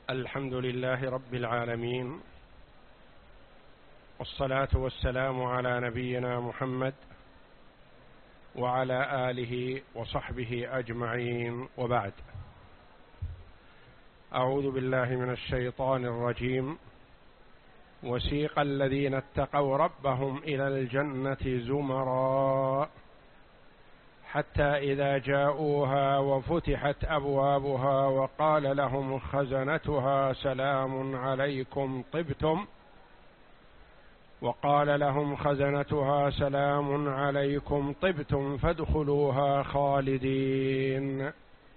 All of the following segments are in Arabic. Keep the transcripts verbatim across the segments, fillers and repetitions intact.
الحمد لله رب العالمين، والصلاة والسلام على نبينا محمد وعلى آله وصحبه أجمعين، وبعد. أعوذ بالله من الشيطان الرجيم. وسيق الذين اتقوا ربهم إلى الجنة زمرا حتى إذا جاءوها وفتحت أبوابها وقال لهم خزنتها سلام عليكم طبتم وقال لهم خزنتها سلام عليكم طبتم فادخلوها خالدين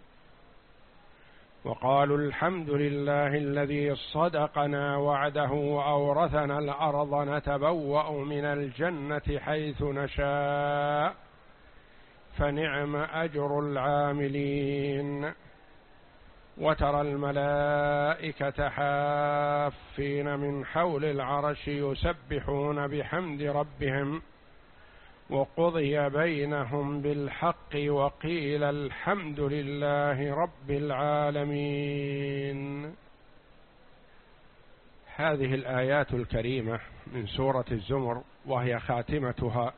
وقالوا الحمد لله الذي صدقنا وعده وأورثنا الأرض نتبوأ من الجنة حيث نشاء فنعم أجر العاملين. وترى الملائكة حافين من حول العرش يسبحون بحمد ربهم وقضي بينهم بالحق وقيل الحمد لله رب العالمين. هذه الآيات الكريمة من سورة الزمر وهي خاتمتها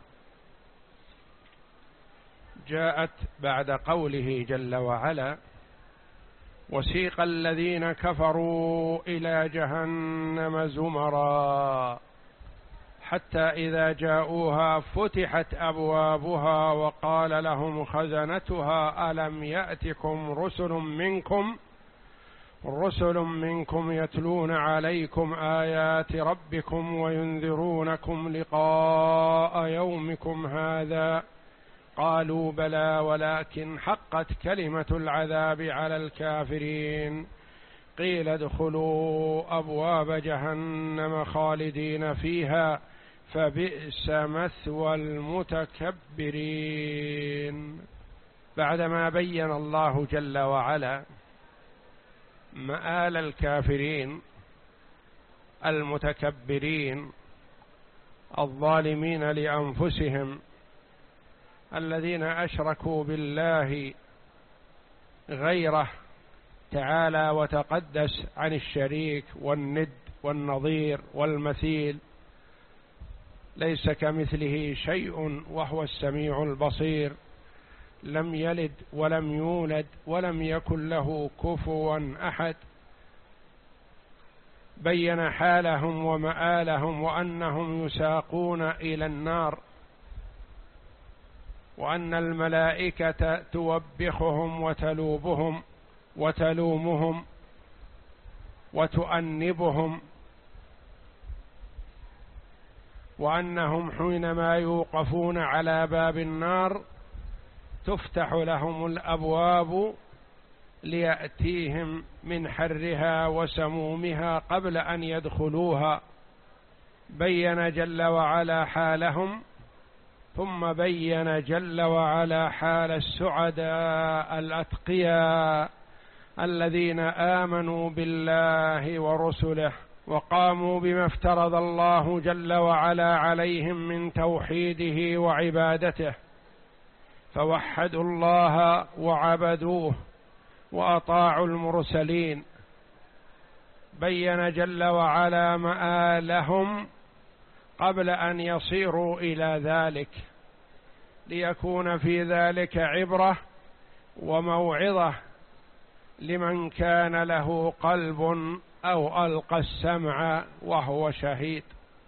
جاءت بعد قوله جل وعلا: وسيق الذين كفروا إلى جهنم زمرا حتى إذا جاءوها فتحت أبوابها وقال لهم خزنتها ألم يأتكم رسل منكم رسل منكم يتلون عليكم آيات ربكم وينذرونكم لقاء يومكم هذا قالوا بلى ولكن حقت كلمة العذاب على الكافرين قيل ادخلوا أبواب جهنم خالدين فيها فبئس مثوى المتكبرين. بعدما بين الله جل وعلا مآل الكافرين المتكبرين الظالمين لأنفسهم الذين أشركوا بالله غيره تعالى وتقدس عن الشريك والند والنظير والمثيل، ليس كمثله شيء وهو السميع البصير، لم يلد ولم يولد ولم يكن له كفوا أحد. بين حالهم ومآلهم وأنهم يساقون إلى النار، وأن الملائكة توبخهم وتلوبهم وتلومهم وتؤنبهم، وأنهم حينما يوقفون على باب النار تفتح لهم الأبواب ليأتيهم من حرها وسمومها قبل أن يدخلوها. بين جل وعلا حالهم، ثم بين جل وعلا حال السعداء الأتقياء الذين آمنوا بالله ورسله وقاموا بما افترض الله جل وعلا عليهم من توحيده وعبادته، فوحدوا الله وعبدوه وأطاعوا المرسلين. بين جل وعلا مآلهم قبل أن يصيروا إلى ذلك، ليكون في ذلك عبرة وموعظة لمن كان له قلب أو ألقى السمع وهو شهيد.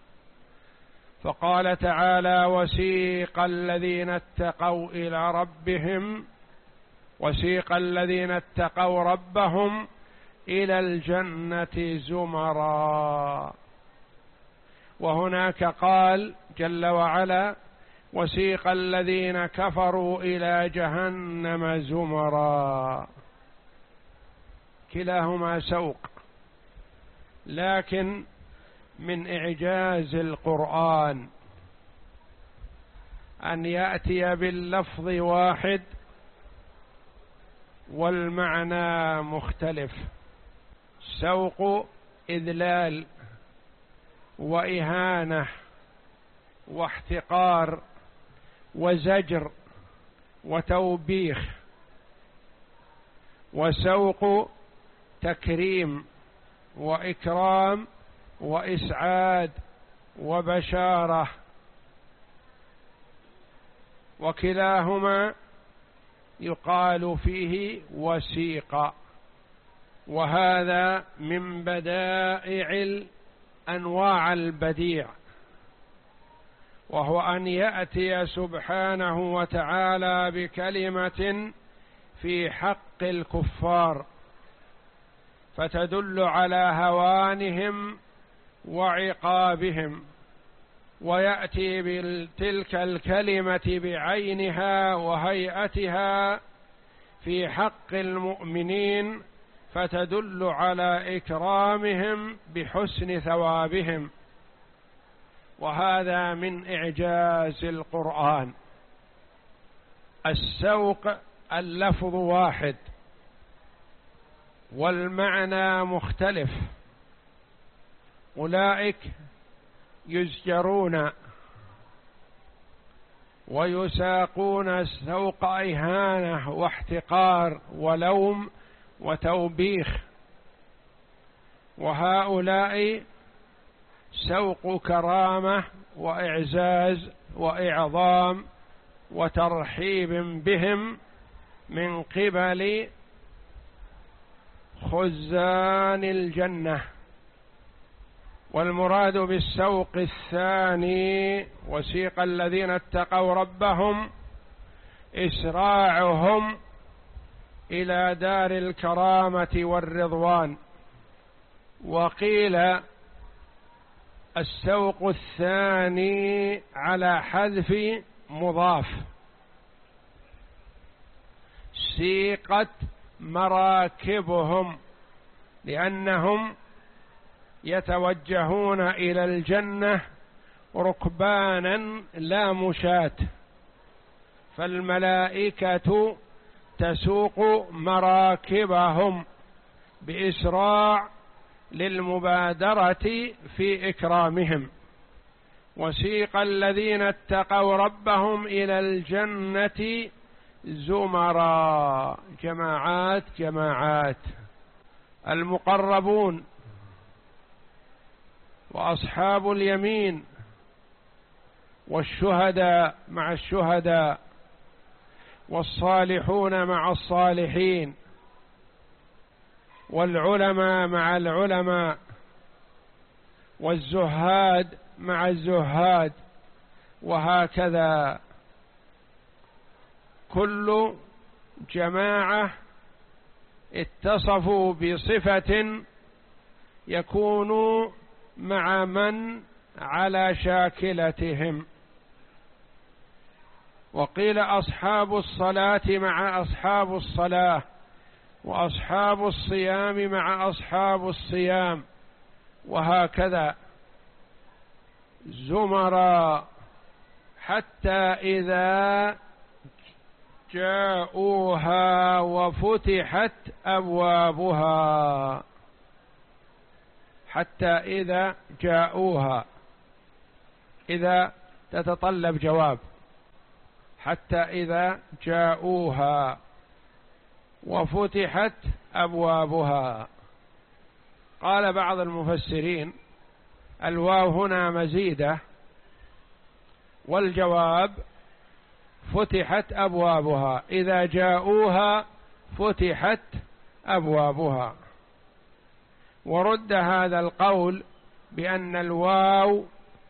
فقال تعالى: وسيق الذين اتقوا إلى ربهم وسيق الذين اتقوا ربهم إلى الجنة زمرا. وهناك قال جل وعلا: وسيق الذين كفروا إلى جهنم زمرا. كلاهما سوق، لكن من إعجاز القرآن أن يأتي باللفظ واحد والمعنى مختلف. سوق إذلال وإهانة واحتقار وزجر وتوبيخ، وسوق تكريم وإكرام وإسعاد وبشارة، وكلاهما يقال فيه وسيق. وهذا من بدائع أنواع البديع، وهو أن يأتي سبحانه وتعالى بكلمة في حق الكفار فتدل على هوانهم وعقابهم، ويأتي بتلك الكلمة بعينها وهيئتها في حق المؤمنين فتدل على إكرامهم بحسن ثوابهم. وهذا من إعجاز القرآن. السوق اللفظ واحد والمعنى مختلف. أولئك يزجرون ويساقون سوق إهانة واحتقار ولوم وتوبيخ، وهؤلاء سوق كرامة وإعزاز وإعظام وترحيب بهم من قبل خزان الجنة. والمراد بالسوق الثاني وسيق الذين اتقوا ربهم إسراعهم إلى دار الكرامة والرضوان. وقيل السوق الثاني على حذف مضاف، سيقت مراكبهم لأنهم يتوجهون إلى الجنة ركبانا لا مشاة، فالملائكة تسوق مراكبهم بإسراع للمبادرة في إكرامهم. وسيق الذين اتقوا ربهم إلى الجنة زمرا، جماعات جماعات، المقربون وأصحاب اليمين والشهداء مع الشهداء والصالحون مع الصالحين والعلماء مع العلماء والزهاد مع الزهاد، وهكذا كل جماعة اتصفوا بصفة يكون مع من على شاكلتهم. وقيل أصحاب الصلاة مع أصحاب الصلاة، وأصحاب الصيام مع أصحاب الصيام، وهكذا زمرا حتى إذا جاءوها وفتحت أبوابها. حتى إذا جاءوها، إذا تتطلب جواب، حتى إذا جاءوها وفتحت أبوابها. قال بعض المفسرين الواو هنا مزيدة، والجواب فتحت أبوابها، إذا جاءوها فتحت أبوابها. ورد هذا القول بأن الواو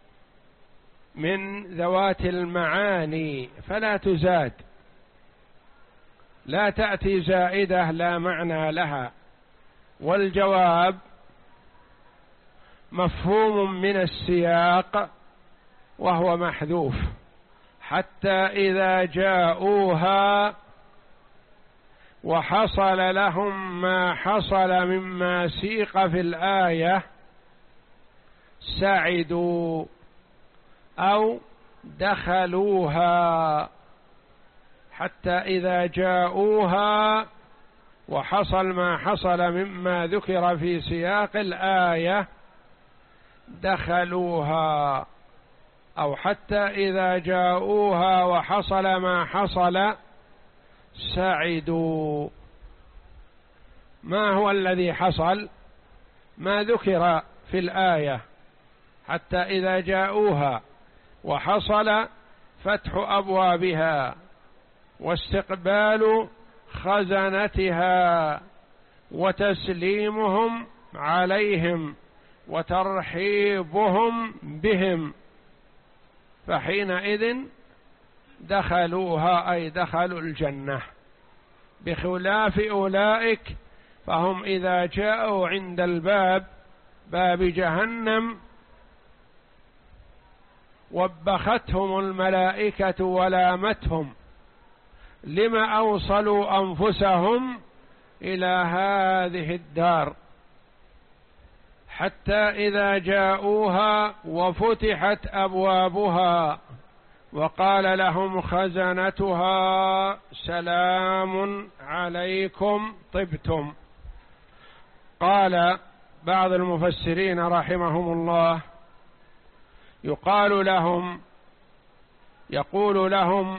من ذوات المعاني فلا تزاد، لا تأتي زائدة لا معنى لها. والجواب مفهوم من السياق وهو محذوف، حتى إذا جاءوها وحصل لهم ما حصل مما سيق في الآية سعدوا أو دخلوها. حتى إذا جاءوها وحصل ما حصل مما ذكر في سياق الآية دخلوها، أو حتى إذا جاءوها وحصل ما حصل سعدوا. ما هو الذي حصل؟ ما ذكر في الآية حتى إذا جاءوها وحصل فتح أبوابها واستقبال خزنتها وتسليمهم عليهم وترحيبهم بهم، فحينئذ دخلوها أي دخلوا الجنة، بخلاف أولئك فهم إذا جاءوا عند الباب باب جهنم وبختهم الملائكة ولامتهم لما أوصلوا أنفسهم إلى هذه الدار، حتى إذا جاءوها وفتحت أبوابها وقال لهم خزنتها سلام عليكم طبتم. قال بعض المفسرين رحمهم الله يقال لهم يقول لهم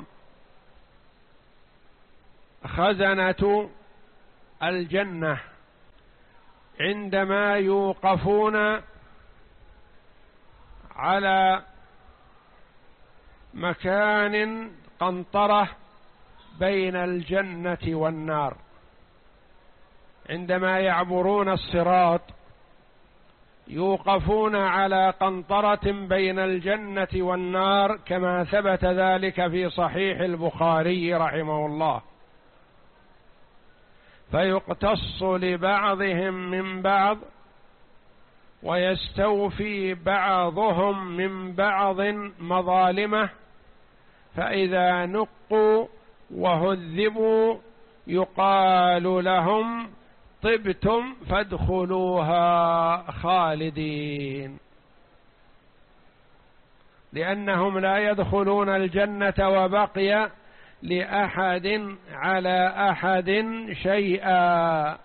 خزنة الجنة عندما يوقفون على مكان قنطرة بين الجنة والنار، عندما يعبرون الصراط يوقفون على قنطرة بين الجنة والنار، كما ثبت ذلك في صحيح البخاري رحمه الله، فيقتص لبعضهم من بعض ويستوفي بعضهم من بعض مظالمه، فإذا نقوا وهذبوا يقال لهم طبتم فادخلوها خالدين، لأنهم لا يدخلون الجنة وبقي لأحد على أحد شيئا،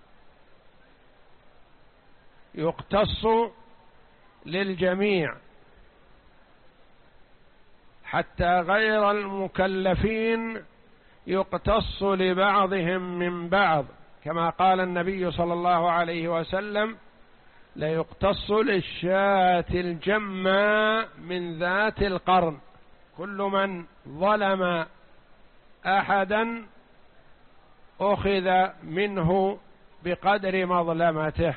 يقتص للجميع حتى غير المكلفين يقتص لبعضهم من بعض، كما قال النبي صلى الله عليه وسلم ليقتص للشاة الجماء من ذات القرن، كل من ظلم أحدا أخذ منه بقدر مظلمته،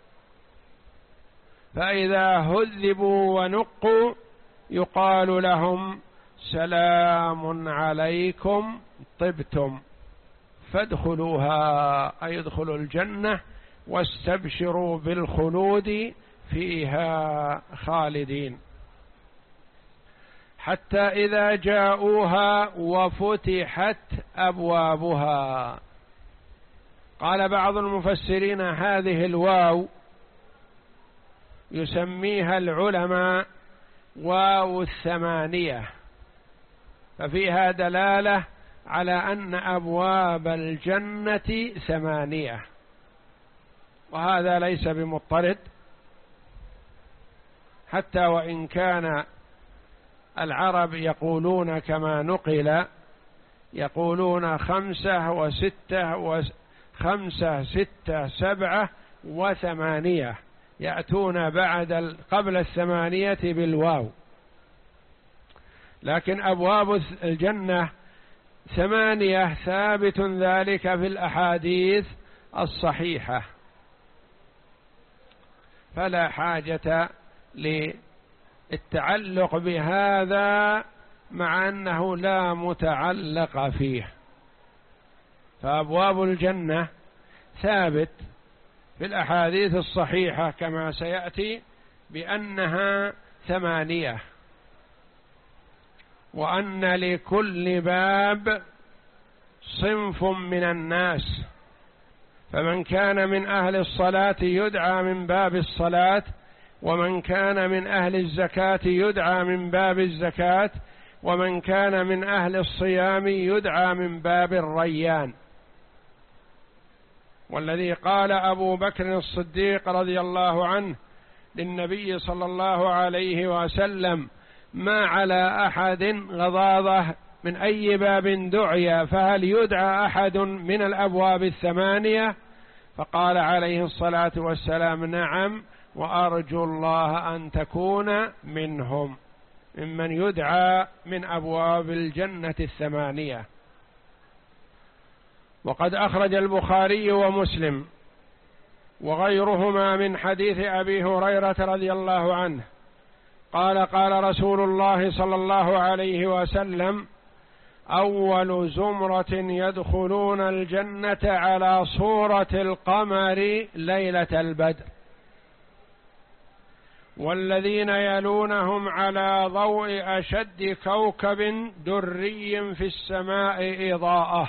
فإذا هذبوا ونقوا يقال لهم سلام عليكم طبتم فادخلوها، أي ادخلوا الجنة واستبشروا بالخلود فيها خالدين، حتى إذا جاءوها وفتحت أبوابها. قال بعض المفسرين هذه الواو يسميها العلماء واو الثمانية، ففيها دلالة على أن أبواب الجنة ثمانية، وهذا ليس بمضطرد، حتى وإن كان العرب يقولون كما نقل يقولون خمسة وستة وخمسة ستة سبعة وثمانية، يأتون بعد قبل الثمانية بالواو، لكن أبواب الجنة ثمانية، ثابت ذلك في الأحاديث الصحيحة، فلا حاجة للتعلق بهذا مع أنه لا متعلق فيه، فأبواب الجنة ثابت في الأحاديث الصحيحة كما سيأتي بأنها ثمانية، وأن لكل باب صنف من الناس، فمن كان من أهل الصلاة يدعى من باب الصلاة، ومن كان من أهل الزكاة يدعى من باب الزكاة، ومن كان من أهل الصيام يدعى من باب الريان. والذي قال أبو بكر الصديق رضي الله عنه للنبي صلى الله عليه وسلم ما على أحد غضاضة من أي باب دعي، فهل يدعى أحد من الأبواب الثمانية؟ فقال عليه الصلاة والسلام: نعم، وأرجو الله أن تكون منهم، ممن يدعى من أبواب الجنة الثمانية. وقد أخرج البخاري ومسلم وغيرهما من حديث أبي هريرة رضي الله عنه قال: قال رسول الله صلى الله عليه وسلم: أول زمرة يدخلون الجنة على صورة القمر ليلة البدر، والذين يلونهم على ضوء أشد كوكب دري في السماء إضاءة.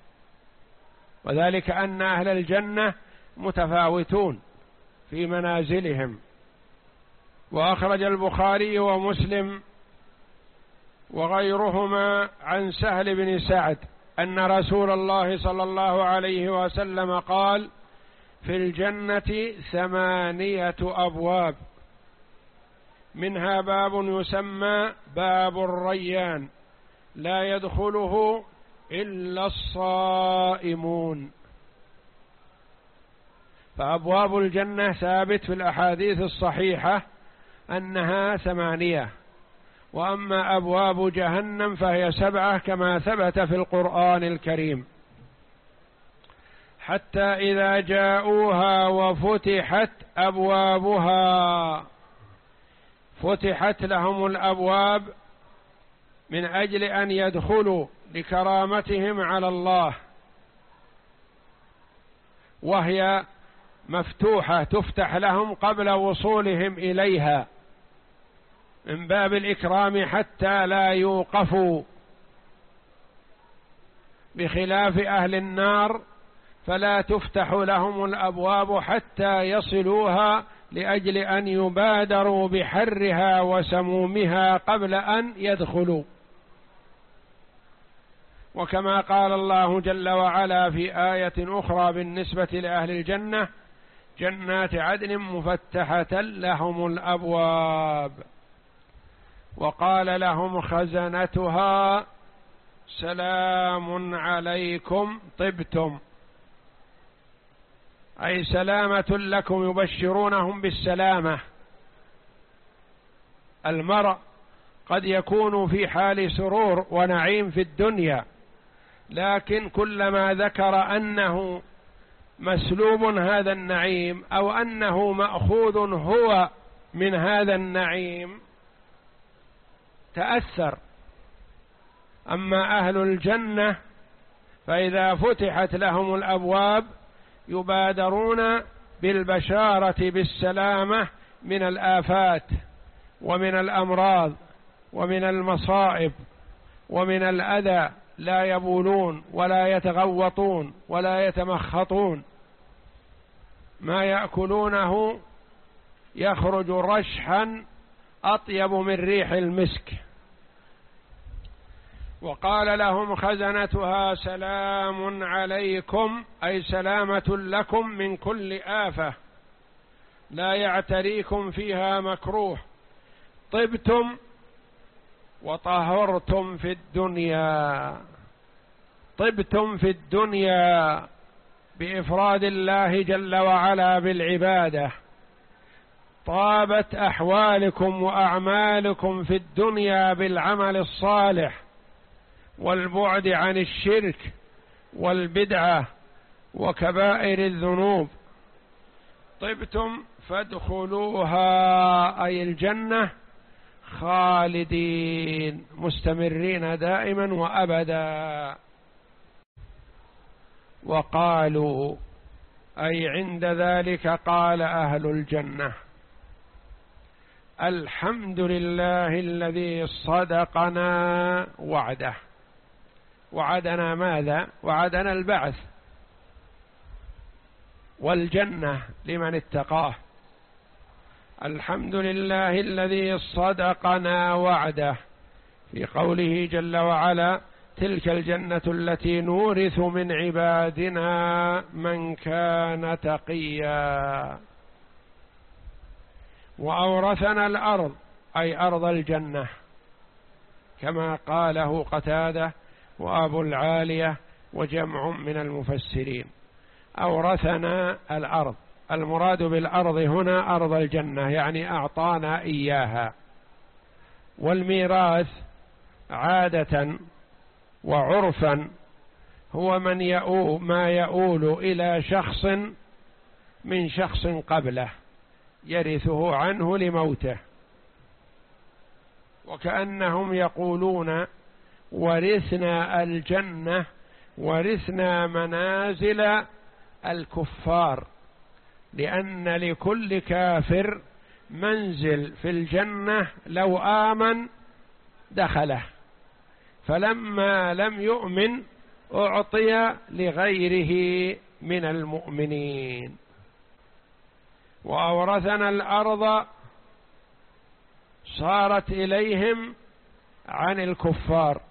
وذلك أن أهل الجنة متفاوتون في منازلهم. وأخرج البخاري ومسلم وغيرهما عن سهل بن سعد أن رسول الله صلى الله عليه وسلم قال: في الجنة ثمانية أبواب، منها باب يسمى باب الريان، لا يدخله إلا الصائمون. فأبواب الجنة ثابت في الأحاديث الصحيحة أنها ثمانية، وأما أبواب جهنم فهي سبعة كما ثبت في القرآن الكريم. حتى إذا جاءوها وفتحت أبوابها، فتحت لهم الأبواب من أجل أن يدخلوا لكرامتهم على الله، وهي مفتوحة تفتح لهم قبل وصولهم إليها من باب الإكرام حتى لا يوقفوا، بخلاف أهل النار فلا تفتح لهم الأبواب حتى يصلوها لأجل أن يبادروا بحرها وسمومها قبل أن يدخلوا. وكما قال الله جل وعلا في آية أخرى بالنسبة لأهل الجنة: جنات عدن مفتحة لهم الأبواب، وقال لهم خزنتها: سلام عليكم طبتم، أي سلامة لكم، يبشرونهم بالسلامة. المرء قد يكون في حال سرور ونعيم في الدنيا، لكن كلما ذكر أنه مسلوب هذا النعيم أو أنه مأخوذ هو من هذا النعيم تأثر. أما أهل الجنة فإذا فتحت لهم الأبواب يبادرون بالبشارة بالسلامة من الآفات ومن الأمراض ومن المصائب ومن الأذى، لا يبولون ولا يتغوطون ولا يتمخطون، ما يأكلونه يخرج رشحا أطيب من ريح المسك. وقال لهم خزنتها: سلام عليكم، أي سلامة لكم من كل آفة، لا يعتريكم فيها مكروه، طبتم وطهرتم في الدنيا. طبتم في الدنيا بإفراد الله جل وعلا بالعبادة، طابت أحوالكم وأعمالكم في الدنيا بالعمل الصالح والبعد عن الشرك والبدعة وكبائر الذنوب. طبتم فادخلوها، أي الجنة، خالدين مستمرين دائما وأبدا. وقالوا، أي عند ذلك قال أهل الجنة: الحمد لله الذي صدقنا وعده. وعدنا ماذا؟ وعدنا البعث والجنة لمن اتقاه. الحمد لله الذي صدقنا وعده، في قوله جل وعلا: تلك الجنة التي نورث من عبادنا من كان تقيا. وأورثنا الأرض، أي أرض الجنة، كما قاله قتادة وأبو العالية وجمع من المفسرين. أورثنا الأرض. المراد بالأرض هنا أرض الجنة، يعني أعطانا إياها. والميراث عادة وعرفا هو من يؤول ما يؤول إلى شخص من شخص قبله يرثه عنه لموته، وكأنهم يقولون ورثنا الجنة، ورثنا منازل الكفار، لأن لكل كافر منزل في الجنة لو آمن دخله، فلما لم يؤمن أعطي لغيره من المؤمنين. وأورثنا الأرض صارت إليهم عن الكفار،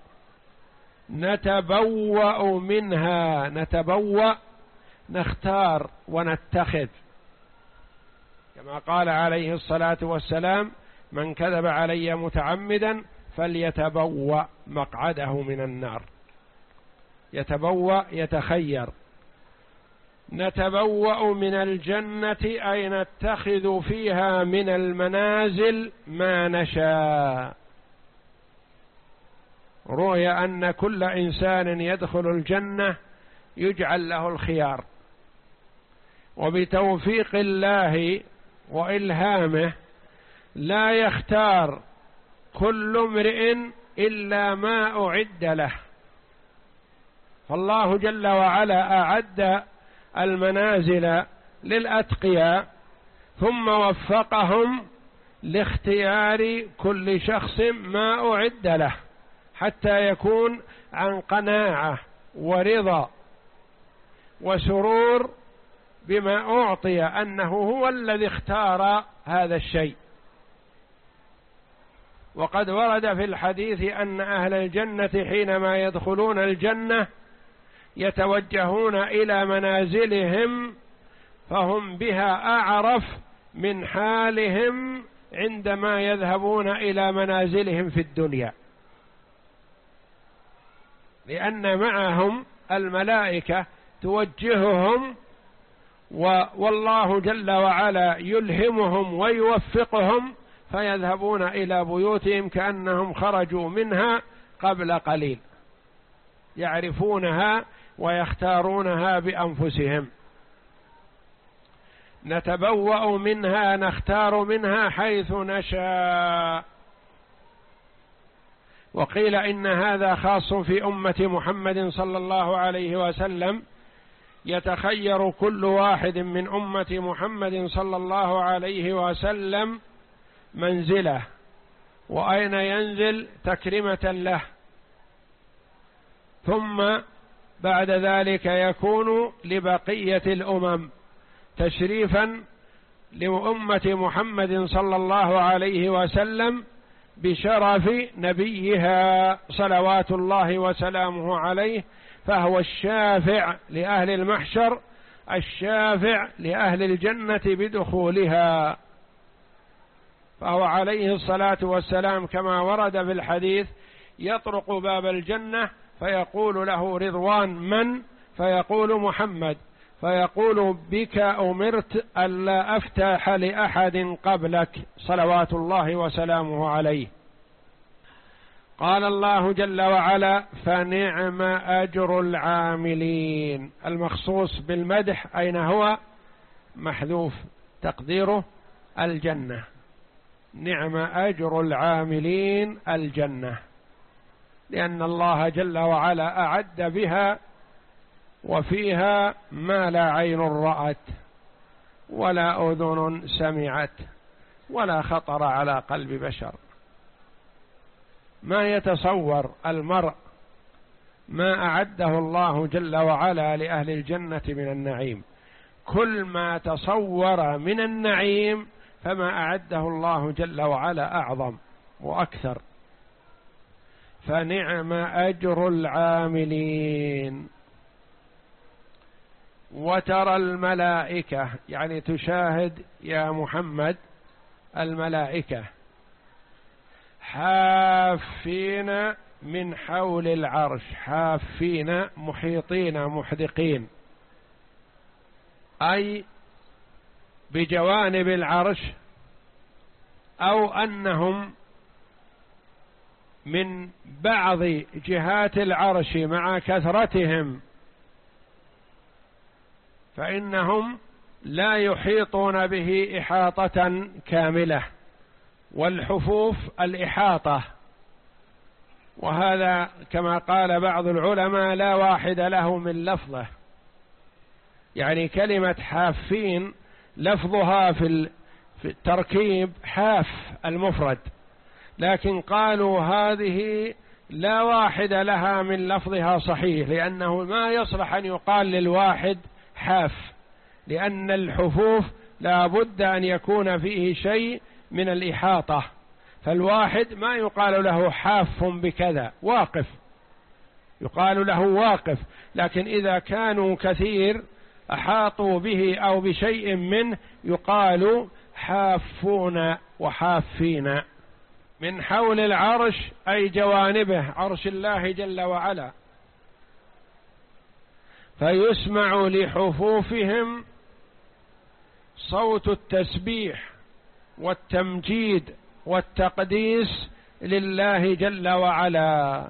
نتبوأ منها، نتبوأ نختار ونتخذ، كما قال عليه الصلاة والسلام: من كذب علي متعمدا فليتبوأ مقعده من النار. يتبوأ يتخير. نتبوأ من الجنة أي نتخذ فيها من المنازل ما نشاء. روي أن كل إنسان يدخل الجنة يجعل له الخيار، وبتوفيق الله وإلهامه لا يختار كل امرئ إلا ما أعد له، فالله جل وعلا أعد المنازل للأتقياء ثم وفقهم لاختيار كل شخص ما أعد له، حتى يكون عن قناعة ورضا وسرور بما أعطي، أنه هو الذي اختار هذا الشيء. وقد ورد في الحديث أن أهل الجنة حينما يدخلون الجنة يتوجهون إلى منازلهم، فهم بها أعرف من حالهم عندما يذهبون إلى منازلهم في الدنيا، لأن معهم الملائكة توجههم، والله جل وعلا يلهمهم ويوفقهم فيذهبون إلى بيوتهم كأنهم خرجوا منها قبل قليل، يعرفونها ويختارونها بأنفسهم. نتبوأ منها نختار منها حيث نشاء. وقيل إن هذا خاص في أمة محمد صلى الله عليه وسلم، يتخير كل واحد من أمة محمد صلى الله عليه وسلم منزله وأين ينزل تكرمة له، ثم بعد ذلك يكون لبقية الأمم تشريفا لأمة محمد صلى الله عليه وسلم بشرف نبيها صلوات الله وسلامه عليه، فهو الشافع لأهل المحشر، الشافع لأهل الجنة بدخولها. فهو عليه الصلاة والسلام كما ورد في الحديث يطرق باب الجنة فيقول له رضوان من؟ فيقول محمد، فيقول بك أمرت ألا أفتح لأحد قبلك صلوات الله وسلامه عليه. قال الله جل وعلا: فنعم أجر العاملين. المخصوص بالمدح أين هو؟ محذوف تقديره الجنة. نعم أجر العاملين الجنة، لأن الله جل وعلا أعد بها وفيها ما لا عين رأت ولا أذن سمعت ولا خطر على قلب بشر. ما يتصور المرء ما أعده الله جل وعلا لأهل الجنة من النعيم. كل ما تصور من النعيم فما أعده الله جل وعلا أعظم وأكثر. فنعم أجر العاملين. وترى الملائكة، يعني تشاهد يا محمد الملائكة حافين من حول العرش، حافين محيطين محدقين أي بجوانب العرش، أو أنهم من بعض جهات العرش مع كثرتهم فإنهم لا يحيطون به إحاطة كاملة، والحفوف الإحاطة، وهذا كما قال بعض العلماء لا واحد له من لفظه، يعني كلمة حافين لفظها في التركيب حاف المفرد، لكن قالوا هذه لا واحد لها من لفظها صحيح، لأنه ما يصلح أن يقال للواحد حاف، لأن الحفوف لا بد أن يكون فيه شيء من الإحاطة، فالواحد ما يقال له حاف بكذا واقف، يقال له واقف، لكن إذا كانوا كثير أحاطوا به أو بشيء منه يقال حافون وحافين. من حول العرش أي جوانبه، عرش الله جل وعلا، فيسمع لحفوفهم صوت التسبيح والتمجيد والتقديس لله جل وعلا،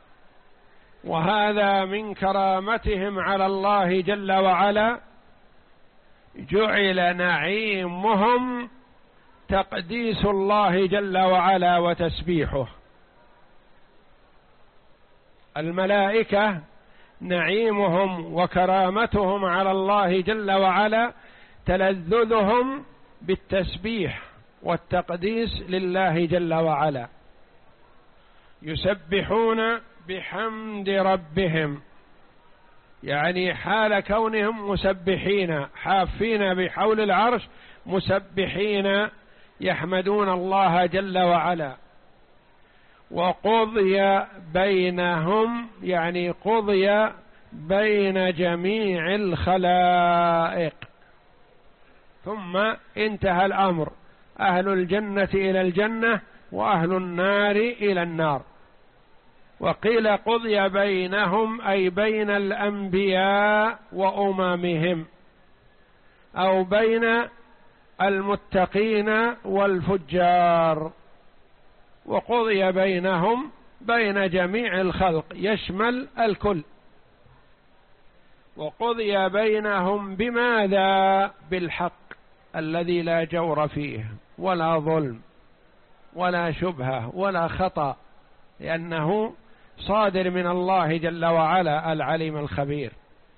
وهذا من كرامتهم على الله جل وعلا، جعل نعيمهم تقديس الله جل وعلا وتسبيحه. الملائكة نعيمهم وكرامتهم على الله جل وعلا تلذذهم بالتسبيح والتقديس لله جل وعلا، يسبحون بحمد ربهم، يعني حال كونهم مسبحين حافين بحول العرش مسبحين يحمدون الله جل وعلا. وقضي بينهم، يعني قضي بين جميع الخلائق، ثم انتهى الأمر، أهل الجنة إلى الجنة وأهل النار إلى النار. وقيل قضي بينهم أي بين الأنبياء وأممهم، أو بين المتقين والفجار، وقضي بينهم بين جميع الخلق يشمل الكل. وقضي بينهم بماذا؟ بالحق الذي لا جور فيه ولا ظلم ولا شبهة ولا خطأ، لأنه صادر من الله جل وعلا العليم الخبير.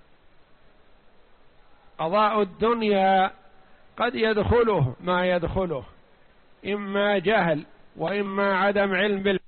قضاء الدنيا قد يدخله ما يدخله، إما جهل وإما عدم علم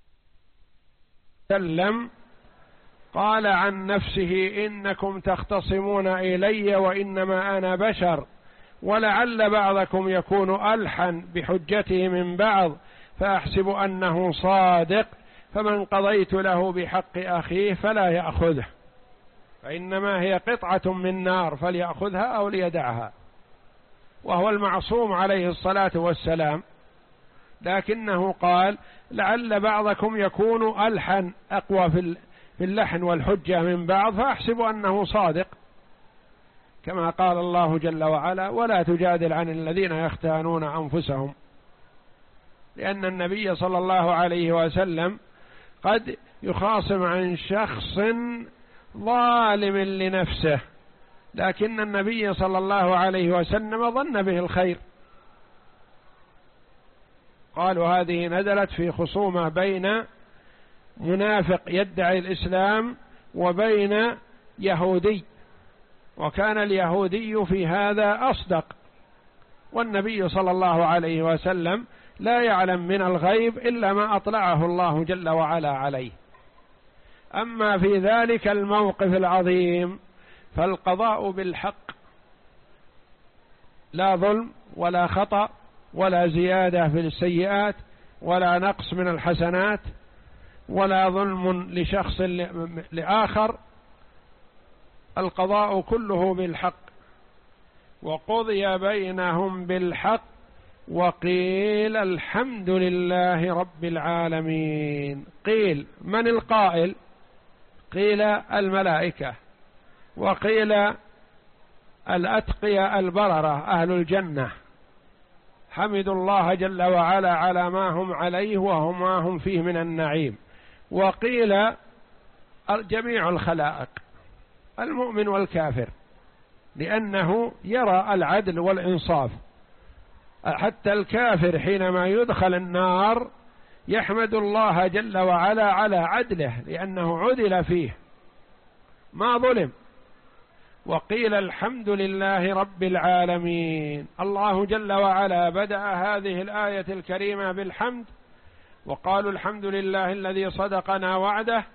بالسلم. قال عن نفسه إنكم تختصمون إلي وإنما أنا بشر، ولعل بعضكم يكون ألحن بحجته من بعض فأحسب أنه صادق، فمن قضيت له بحق أخيه فلا يأخذه، فإنما هي قطعة من نار فليأخذها أو ليدعها، وهو المعصوم عليه الصلاة والسلام. لكنه قال لعل بعضكم يكون ألحن أقوى في اللحن والحجة من بعض فأحسب أنه صادق، كما قال الله جل وعلا ولا تجادل عن الذين يختانون أنفسهم، لأن النبي صلى الله عليه وسلم قد يخاصم عن شخص ظالم لنفسه، لكن النبي صلى الله عليه وسلم ظن به الخير. قالوا هذه نزلت في خصومة بين منافق يدعي الإسلام وبين يهودي، وكان اليهودي في هذا أصدق، والنبي صلى الله عليه وسلم لا يعلم من الغيب إلا ما أطلعه الله جل وعلا عليه. أما في ذلك الموقف العظيم فالقضاء بالحق، لا ظلم ولا خطأ ولا زيادة في السيئات ولا نقص من الحسنات ولا ظلم لشخص لآخر، القضاء كله بالحق. وقضي بينهم بالحق وقيل الحمد لله رب العالمين. قيل من القائل؟ قيل الملائكة، وقيل الأتقياء البررة أهل الجنة حمدوا الله جل وعلا على ما هم عليه وهم ما هم فيه من النعيم. وقيل جميع الخلائق المؤمن والكافر، لأنه يرى العدل والإنصاف. حتى الكافر حينما يدخل النار يحمد الله جل وعلا على عدله، لأنه عدل فيه ما ظلم. وقيل الحمد لله رب العالمين. الله جل وعلا بدأ هذه الآية الكريمة بالحمد، وقالوا الحمد لله الذي صدقنا وعده،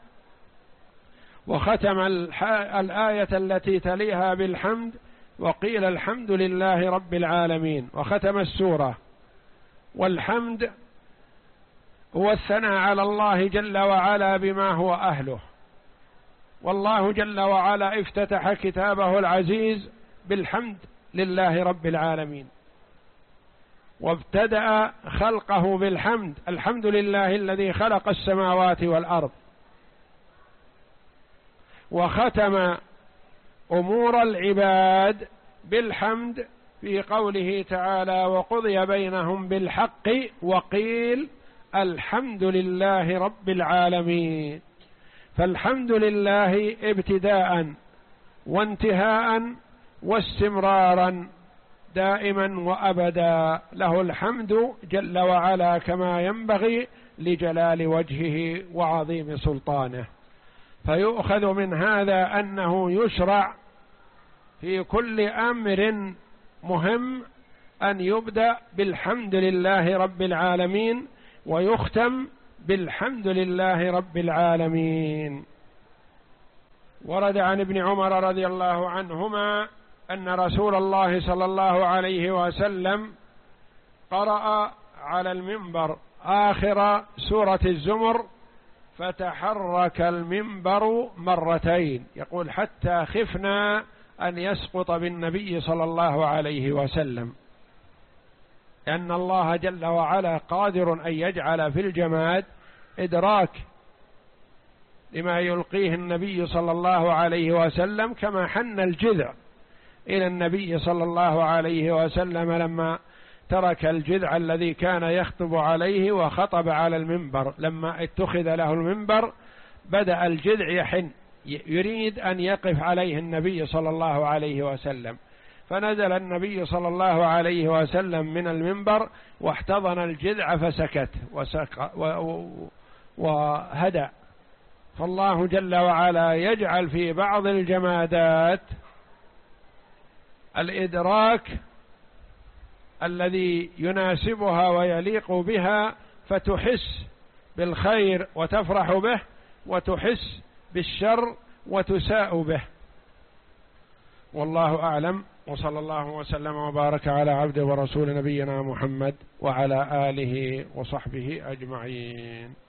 وختم الآية التي تليها بالحمد وقيل الحمد لله رب العالمين، وختم السورة. والحمد هو الثناء على الله جل وعلا بما هو أهله. والله جل وعلا افتتح كتابه العزيز بالحمد لله رب العالمين، وابتدأ خلقه بالحمد، الحمد لله الذي خلق السماوات والأرض. وختم أمور العباد بالحمد في قوله تعالى وقضي بينهم بالحق وقيل الحمد لله رب العالمين. فالحمد لله ابتداء وانتهاء واستمرارا دائما وأبدا، له الحمد جل وعلا كما ينبغي لجلال وجهه وعظيم سلطانه. فيؤخذ من هذا أنه يشرع في كل أمر مهم أن يبدأ بالحمد لله رب العالمين ويختم بالحمد لله رب العالمين. ورد عن ابن عمر رضي الله عنهما أن رسول الله صلى الله عليه وسلم قرأ على المنبر آخر سورة الزمر فتحرك المنبر مرتين، يقول حتى خفنا أن يسقط بالنبي صلى الله عليه وسلم، لأن الله جل وعلا قادر أن يجعل في الجماد إدراك لما يلقيه النبي صلى الله عليه وسلم، كما حن الجذع إلى النبي صلى الله عليه وسلم لما ترك الجذع الذي كان يخطب عليه وخطب على المنبر. لما اتخذ له المنبر بدأ الجذع يحن يريد أن يقف عليه النبي صلى الله عليه وسلم، فنزل النبي صلى الله عليه وسلم من المنبر واحتضن الجذع فسكت وسك وهدأ. فالله جل وعلا يجعل في بعض الجمادات الإدراك الذي يناسبها ويليق بها، فتحس بالخير وتفرح به، وتحس بالشر وتساء به. والله أعلم، وصلى الله وسلم وبارك على عبده ورسول نبينا محمد وعلى آله وصحبه أجمعين.